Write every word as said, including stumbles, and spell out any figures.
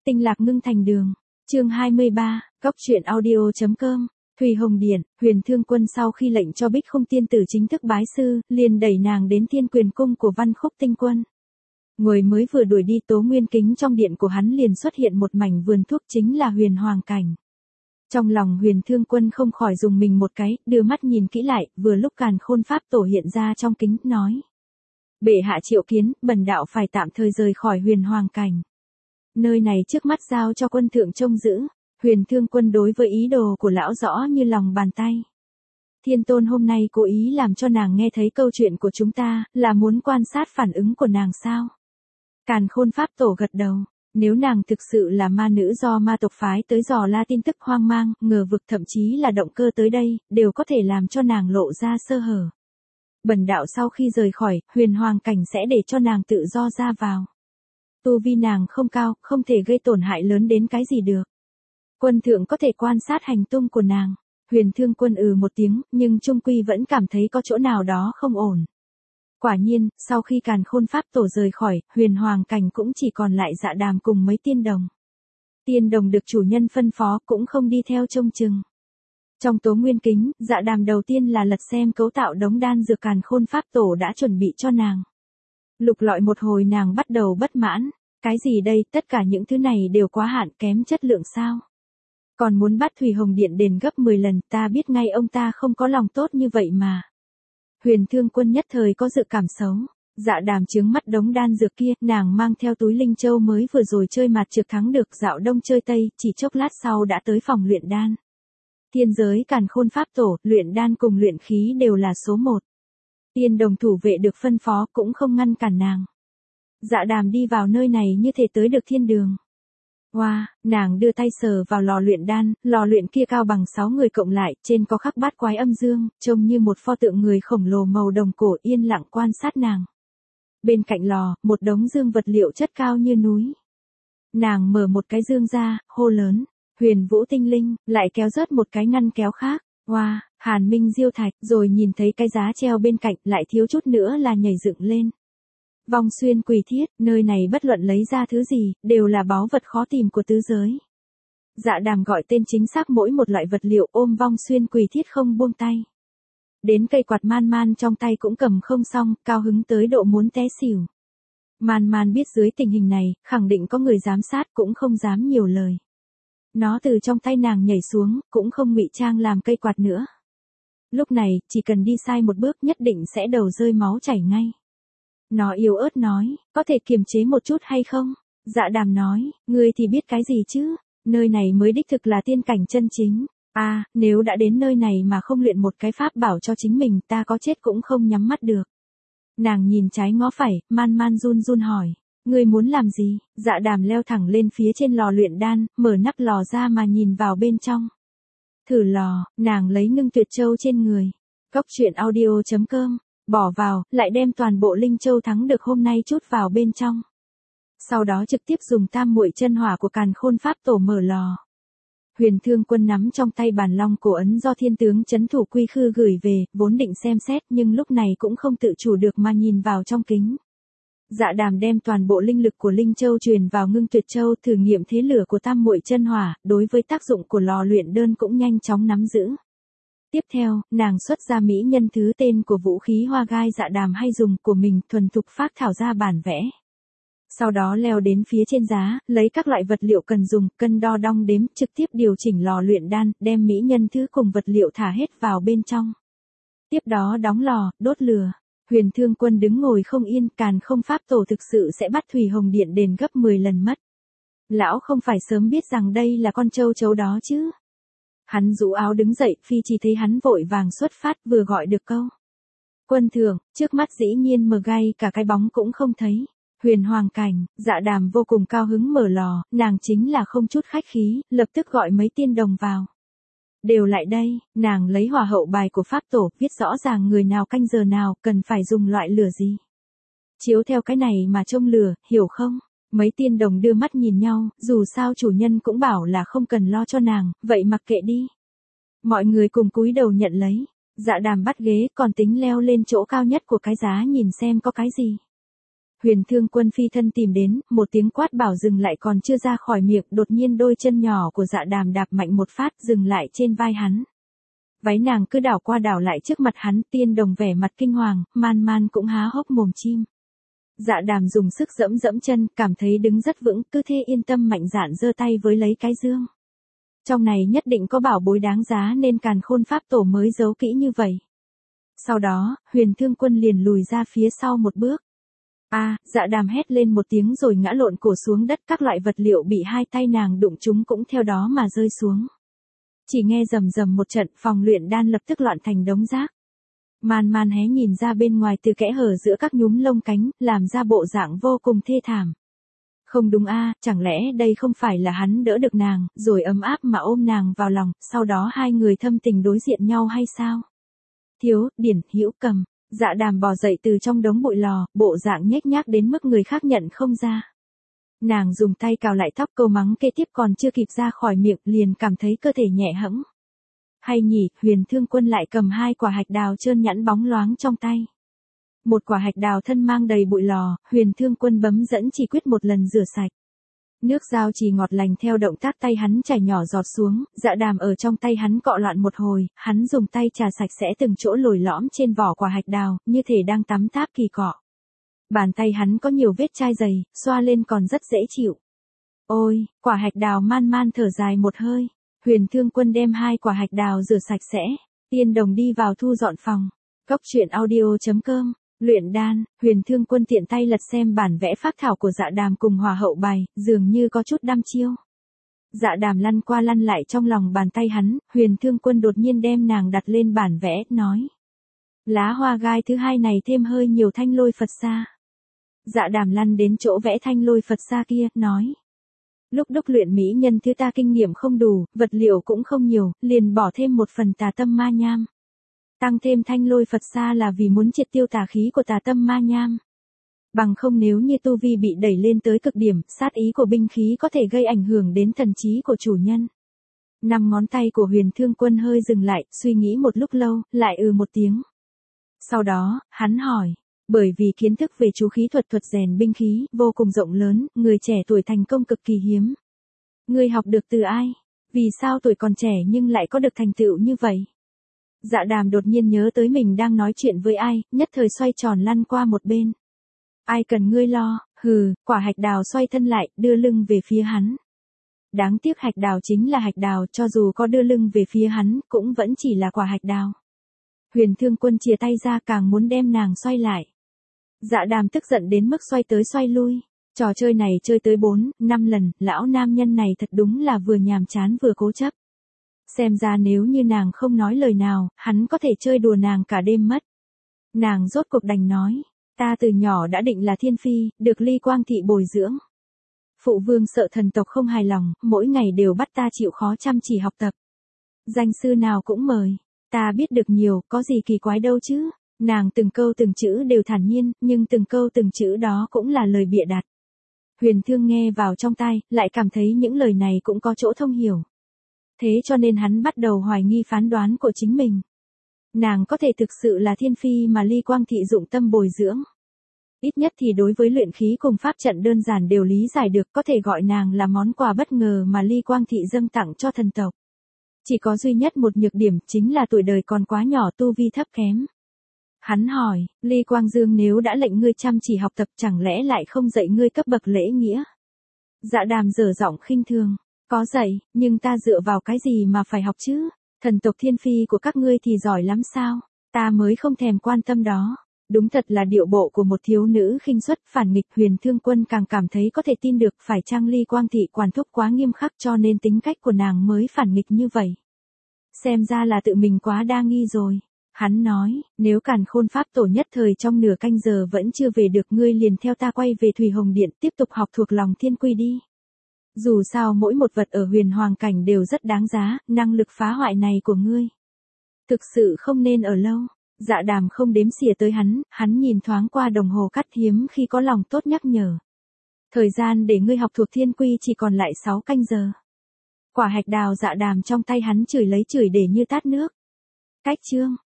Tinh lạc ngưng thành đường. Chương hai mươi ba, Góc truyện audio chấm com. Thùy Hồng Điện, Huyền Thương Quân sau khi lệnh cho Bích Khung tiên tử chính thức bái sư, liền đẩy nàng đến Thiên Quyền cung của Văn Khúc Tinh Quân. Người mới vừa đuổi đi Tố Nguyên Kính, trong điện của hắn liền xuất hiện một mảnh vườn thuốc, chính là Huyền Hoàng cảnh. Trong lòng Huyền Thương Quân không khỏi dùng mình một cái, đưa mắt nhìn kỹ lại, vừa lúc Càn Khôn Pháp Tổ hiện ra trong kính, nói: Bệ hạ triệu kiến, bần đạo phải tạm thời rời khỏi Huyền Hoàng cảnh. Nơi này trước mắt giao cho quân thượng trông giữ. Huyền Thương Quân đối với ý đồ của lão rõ như lòng bàn tay. Thiên Tôn hôm nay cố ý làm cho nàng nghe thấy câu chuyện của chúng ta, là muốn quan sát phản ứng của nàng sao? Càn Khôn Pháp Tổ gật đầu. Nếu nàng thực sự là ma nữ do ma tộc phái tới dò la tin tức, hoang mang, ngờ vực, thậm chí là động cơ tới đây, đều có thể làm cho nàng lộ ra sơ hở. Bần đạo sau khi rời khỏi Huyền Hoàng cảnh sẽ để cho nàng tự do ra vào. Tu vi nàng không cao, không thể gây tổn hại lớn đến cái gì được. Quân thượng có thể quan sát hành tung của nàng. Huyền Thương Quân ừ một tiếng, nhưng trung quy vẫn cảm thấy có chỗ nào đó không ổn. Quả nhiên, sau khi Càn Khôn Pháp Tổ rời khỏi, Huyền Hoàng cảnh cũng chỉ còn lại Dạ Đàm cùng mấy tiên đồng. Tiên đồng được chủ nhân phân phó cũng không đi theo trông chừng. Trong Tố Nguyên Kính, Dạ Đàm đầu tiên là lật xem cấu tạo đống đan dược Càn Khôn Pháp Tổ đã chuẩn bị cho nàng. Lục lọi một hồi nàng bắt đầu bất mãn. Cái gì đây, tất cả những thứ này đều quá hạn, kém chất lượng sao? Còn muốn bắt Thùy Hồng Điện đền gấp mười lần, ta biết ngay ông ta không có lòng tốt như vậy mà. Huyền Thương Quân nhất thời có dự cảm xấu. Dạ Đàm trướng mắt đống đan dược kia, nàng mang theo túi linh châu mới vừa rồi chơi mạt trược thắng được dạo đông chơi tây, chỉ chốc lát sau đã tới phòng luyện đan. Thiên giới Càn Khôn Pháp Tổ, luyện đan cùng luyện khí đều là số một. Tiên đồng thủ vệ được phân phó cũng không ngăn cản nàng. Dạ Đàm đi vào nơi này như thể tới được thiên đường. Wow, nàng đưa tay sờ vào lò luyện đan, lò luyện kia cao bằng sáu người cộng lại, trên có khắc bát quái âm dương, trông như một pho tượng người khổng lồ màu đồng cổ yên lặng quan sát nàng. Bên cạnh lò, một đống dương vật liệu chất cao như núi. Nàng mở một cái dương ra, hô lớn: Huyền Vũ tinh linh, lại kéo rớt một cái ngăn kéo khác. Wow, Hàn Minh diêu thạch, rồi nhìn thấy cái giá treo bên cạnh, lại thiếu chút nữa là nhảy dựng lên. Vong xuyên quỷ thiết, nơi này bất luận lấy ra thứ gì, đều là báu vật khó tìm của tứ giới. Dạ Đàm gọi tên chính xác mỗi một loại vật liệu, ôm vong xuyên quỷ thiết không buông tay. Đến cây quạt man man trong tay cũng cầm không xong, cao hứng tới độ muốn té xỉu. Man man biết dưới tình hình này, khẳng định có người giám sát cũng không dám nhiều lời. Nó từ trong tay nàng nhảy xuống, cũng không ngụy trang làm cây quạt nữa. Lúc này, chỉ cần đi sai một bước nhất định sẽ đầu rơi máu chảy ngay. Nó yếu ớt nói, có thể kiềm chế một chút hay không? Dạ Đàm nói, ngươi thì biết cái gì chứ? Nơi này mới đích thực là tiên cảnh chân chính. À, nếu đã đến nơi này mà không luyện một cái pháp bảo cho chính mình, ta có chết cũng không nhắm mắt được. Nàng nhìn trái ngó phải, man man run run hỏi, ngươi muốn làm gì? Dạ Đàm leo thẳng lên phía trên lò luyện đan, mở nắp lò ra mà nhìn vào bên trong. Thử lò, nàng lấy ngưng tuyệt châu trên người. Góc truyện audio chấm com. Bỏ vào, lại đem toàn bộ linh châu thắng được hôm nay chút vào bên trong. Sau đó trực tiếp dùng tam muội chân hỏa của Càn Khôn Pháp Tổ mở lò. Huyền Thương Quân nắm trong tay bản long cổ ấn do thiên tướng trấn thủ Quy Khư gửi về, vốn định xem xét nhưng lúc này cũng không tự chủ được mà nhìn vào trong kính. Dạ Đàm đem toàn bộ linh lực của linh châu truyền vào ngưng tuyệt châu, thử nghiệm thế lửa của tam muội chân hỏa, đối với tác dụng của lò luyện đơn cũng nhanh chóng nắm giữ. Tiếp theo, nàng xuất ra mỹ nhân thứ tên của vũ khí hoa gai Dạ Đàm hay dùng của mình, thuần thục phác thảo ra bản vẽ. Sau đó leo đến phía trên giá, lấy các loại vật liệu cần dùng, cân đo đong đếm, trực tiếp điều chỉnh lò luyện đan, đem mỹ nhân thứ cùng vật liệu thả hết vào bên trong. Tiếp đó đóng lò, đốt lửa. Huyền Thương Quân đứng ngồi không yên, Càn Khôn Pháp Tổ thực sự sẽ bắt Thùy Hồng Điện đền gấp mười lần mất. Lão không phải sớm biết rằng đây là con trâu chấu đó chứ? Hắn rũ áo đứng dậy, phi chỉ thấy hắn vội vàng xuất phát, vừa gọi được câu Quân thượng, trước mắt dĩ nhiên mờ gay cả cái bóng cũng không thấy. Huyền Hoàng cảnh, Dạ Đàm vô cùng cao hứng mở lò, nàng chính là không chút khách khí, lập tức gọi mấy tiên đồng vào. Đều lại đây, nàng lấy hỏa hậu bài của Pháp Tổ, viết rõ ràng người nào canh giờ nào, cần phải dùng loại lửa gì. Chiếu theo cái này mà trông lửa, hiểu không? Mấy tiên đồng đưa mắt nhìn nhau, dù sao chủ nhân cũng bảo là không cần lo cho nàng, vậy mặc kệ đi. Mọi người cùng cúi đầu nhận lấy. Dạ Đàm bắt ghế, còn tính leo lên chỗ cao nhất của cái giá nhìn xem có cái gì. Huyền Thương Quân phi thân tìm đến, một tiếng quát bảo dừng lại còn chưa ra khỏi miệng, đột nhiên đôi chân nhỏ của Dạ Đàm đạp mạnh một phát dừng lại trên vai hắn. Váy nàng cứ đảo qua đảo lại trước mặt hắn, Tiên Đồng vẻ mặt kinh hoàng, Man Man cũng há hốc mồm chim. Dạ Đàm dùng sức dẫm dẫm chân, cảm thấy đứng rất vững, cứ thế yên tâm mạnh dạn giơ tay với lấy cái dương. Trong này nhất định có bảo bối đáng giá nên Càn Khôn Pháp Tổ mới giấu kỹ như vậy. Sau đó, Huyền Thương Quân liền lùi ra phía sau một bước. A, à, Dạ Đàm hét lên một tiếng rồi ngã lộn cổ xuống đất, các loại vật liệu bị hai tay nàng đụng chúng cũng theo đó mà rơi xuống. Chỉ nghe rầm rầm một trận, phòng luyện đan lập tức loạn thành đống rác. Man Man hé nhìn ra bên ngoài từ kẽ hở giữa các nhúm lông cánh, làm ra bộ dạng vô cùng thê thảm. Không đúng a, à, chẳng lẽ đây không phải là hắn đỡ được nàng, rồi ấm áp mà ôm nàng vào lòng, sau đó hai người thâm tình đối diện nhau hay sao? Thiếu, Điển, Hữu Cầm, Dạ Đàm bò dậy từ trong đống bụi lò, bộ dạng nhếch nhác đến mức người khác nhận không ra. Nàng dùng tay cào lại tóc, câu mắng kế tiếp còn chưa kịp ra khỏi miệng liền cảm thấy cơ thể nhẹ hẫng. Hay nhỉ, Huyền Thương Quân lại cầm hai quả hạch đào trơn nhẵn bóng loáng trong tay. Một quả hạch đào thân mang đầy bụi lò, Huyền Thương Quân bấm dẫn chỉ quyết một lần rửa sạch. Nước dao chỉ ngọt lành theo động tác tay hắn chảy nhỏ giọt xuống, Dạ Đàm ở trong tay hắn cọ loạn một hồi, hắn dùng tay chà sạch sẽ từng chỗ lồi lõm trên vỏ quả hạch đào, như thể đang tắm táp kỳ cọ. Bàn tay hắn có nhiều vết chai dày, xoa lên còn rất dễ chịu. Ôi, quả hạch đào Man Man thở dài một hơi. Huyền Thương Quân đem hai quả hạch đào rửa sạch sẽ. Tiên Đồng đi vào thu dọn phòng. Cốc truyện audio chấm com. Luyện đan, Huyền Thương Quân tiện tay lật xem bản vẽ phác thảo của Dạ Đàm cùng Hòa Hậu bài, dường như có chút đăm chiêu. Dạ Đàm lăn qua lăn lại trong lòng bàn tay hắn, Huyền Thương Quân đột nhiên đem nàng đặt lên bản vẽ, nói. Lá hoa gai thứ hai này thêm hơi nhiều thanh lôi Phật sa. Dạ Đàm lăn đến chỗ vẽ thanh lôi Phật sa kia, nói. Lúc đúc luyện mỹ nhân thứ ta kinh nghiệm không đủ, vật liệu cũng không nhiều, liền bỏ thêm một phần tà tâm ma nham. Tăng thêm thanh lôi Phật sa là vì muốn triệt tiêu tà khí của tà tâm ma nham. Bằng không nếu như tu vi bị đẩy lên tới cực điểm, sát ý của binh khí có thể gây ảnh hưởng đến thần trí của chủ nhân. Năm ngón tay của Huyền Thương Quân hơi dừng lại, suy nghĩ một lúc lâu, lại ừ một tiếng. Sau đó, hắn hỏi, bởi vì kiến thức về chú khí thuật thuật rèn binh khí vô cùng rộng lớn, người trẻ tuổi thành công cực kỳ hiếm. Ngươi học được từ ai? Vì sao tuổi còn trẻ nhưng lại có được thành tựu như vậy? Dạ Đàm đột nhiên nhớ tới mình đang nói chuyện với ai, nhất thời xoay tròn lăn qua một bên. Ai cần ngươi lo, hừ, quả hạch đào xoay thân lại, đưa lưng về phía hắn. Đáng tiếc hạch đào chính là hạch đào, cho dù có đưa lưng về phía hắn, cũng vẫn chỉ là quả hạch đào. Huyền Thương Quân chìa tay ra càng muốn đem nàng xoay lại. Dạ Đàm tức giận đến mức xoay tới xoay lui. Trò chơi này chơi tới bốn, năm lần, lão nam nhân này thật đúng là vừa nhàm chán vừa cố chấp. Xem ra nếu như nàng không nói lời nào, hắn có thể chơi đùa nàng cả đêm mất. Nàng rốt cuộc đành nói, ta từ nhỏ đã định là thiên phi, được Ly Quang Thị bồi dưỡng. Phụ vương sợ thần tộc không hài lòng, mỗi ngày đều bắt ta chịu khó chăm chỉ học tập. Danh sư nào cũng mời, ta biết được nhiều, có gì kỳ quái đâu chứ. Nàng từng câu từng chữ đều thản nhiên, nhưng từng câu từng chữ đó cũng là lời bịa đặt. Huyền Thương nghe vào trong tai, lại cảm thấy những lời này cũng có chỗ thông hiểu. Thế cho nên hắn bắt đầu hoài nghi phán đoán của chính mình. Nàng có thể thực sự là thiên phi mà Ly Quang Thị dụng tâm bồi dưỡng. Ít nhất thì đối với luyện khí cùng pháp trận đơn giản đều lý giải được, có thể gọi nàng là món quà bất ngờ mà Ly Quang Thị dâng tặng cho thần tộc. Chỉ có duy nhất một nhược điểm, chính là tuổi đời còn quá nhỏ, tu vi thấp kém. Hắn hỏi, Ly Quang Dương nếu đã lệnh ngươi chăm chỉ học tập chẳng lẽ lại không dạy ngươi cấp bậc lễ nghĩa? Dạ Đàm dở giọng khinh thường, có dạy, nhưng ta dựa vào cái gì mà phải học chứ? Thần tộc thiên phi của các ngươi thì giỏi lắm sao? Ta mới không thèm quan tâm đó. Đúng thật là điệu bộ của một thiếu nữ khinh suất phản nghịch. Huyền Thương Quân càng cảm thấy có thể tin được, phải chăng Ly Quang Thị quản thúc quá nghiêm khắc cho nên tính cách của nàng mới phản nghịch như vậy. Xem ra là tự mình quá đa nghi rồi. Hắn nói, nếu Càn Khôn Pháp Tổ nhất thời trong nửa canh giờ vẫn chưa về được, ngươi liền theo ta quay về Thủy Hồng Điện tiếp tục học thuộc lòng thiên quy đi. Dù sao mỗi một vật ở huyền hoàng cảnh đều rất đáng giá, năng lực phá hoại này của ngươi thực sự không nên ở lâu. Dạ Đàm không đếm xỉa tới hắn, hắn nhìn thoáng qua đồng hồ cắt, hiếm khi có lòng tốt nhắc nhở. Thời gian để ngươi học thuộc thiên quy chỉ còn lại sáu canh giờ. Quả hạch đào Dạ Đàm trong tay hắn chửi lấy chửi để như tát nước. Cách chương